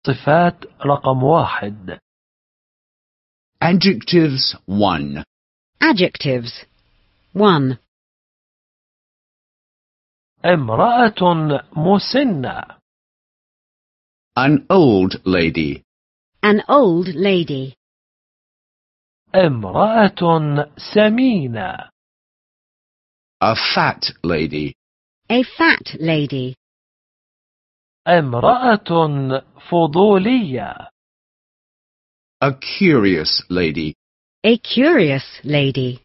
صفات رقم 1. Adjectives 1. Adjectives. 1. امرأة مسنة. An old lady. An old lady. امرأة سمينة. A fat lady. A fat lady. امرأة فضولية. A curious lady. A curious lady.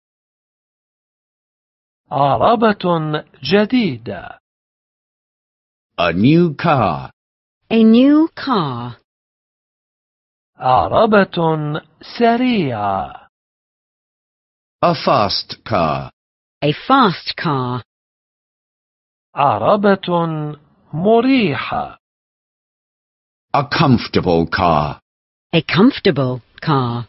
عربة جديدة. A new car. A new car. عربة سريعة. A fast car. A fast car. عربة مريحة. A comfortable car. A comfortable car.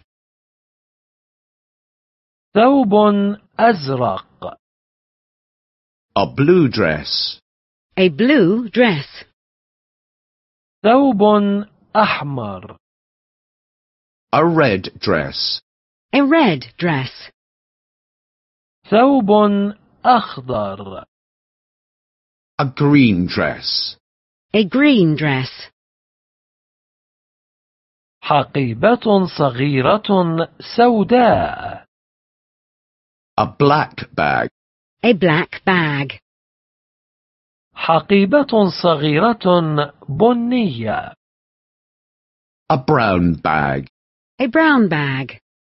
ثوب أزرق. A blue dress. A blue dress. ثوب أحمر. A red dress. A red dress. ثوب أخضر. A green dress. A green dress. حقيبة صغيرة سوداء. A black bag. A black bag. حقيبة صغيرة بنية. A brown bag. A brown bag.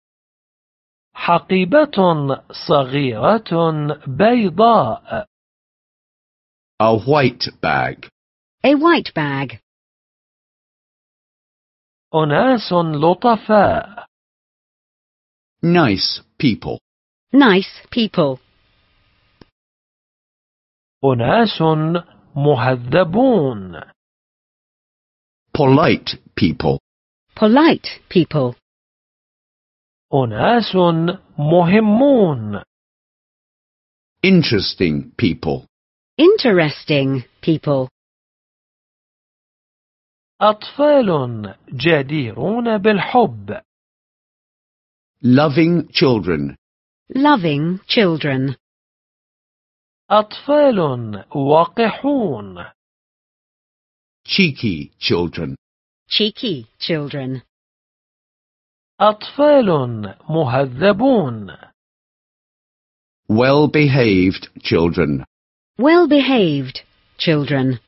حقيبة صغيرة بيضاء. A white bag. A white bag. أناس لطفاء. Nice people. Nice people. أناس مهذبون. Polite people. Polite people. أناس مهمون. Interesting people. Interesting people. أطفال جديرون بالحب. Loving children. Loving children. أطفال وقحون. Cheeky children. Cheeky children. أطفال مهذبون. Well-behaved children. Well-behaved children.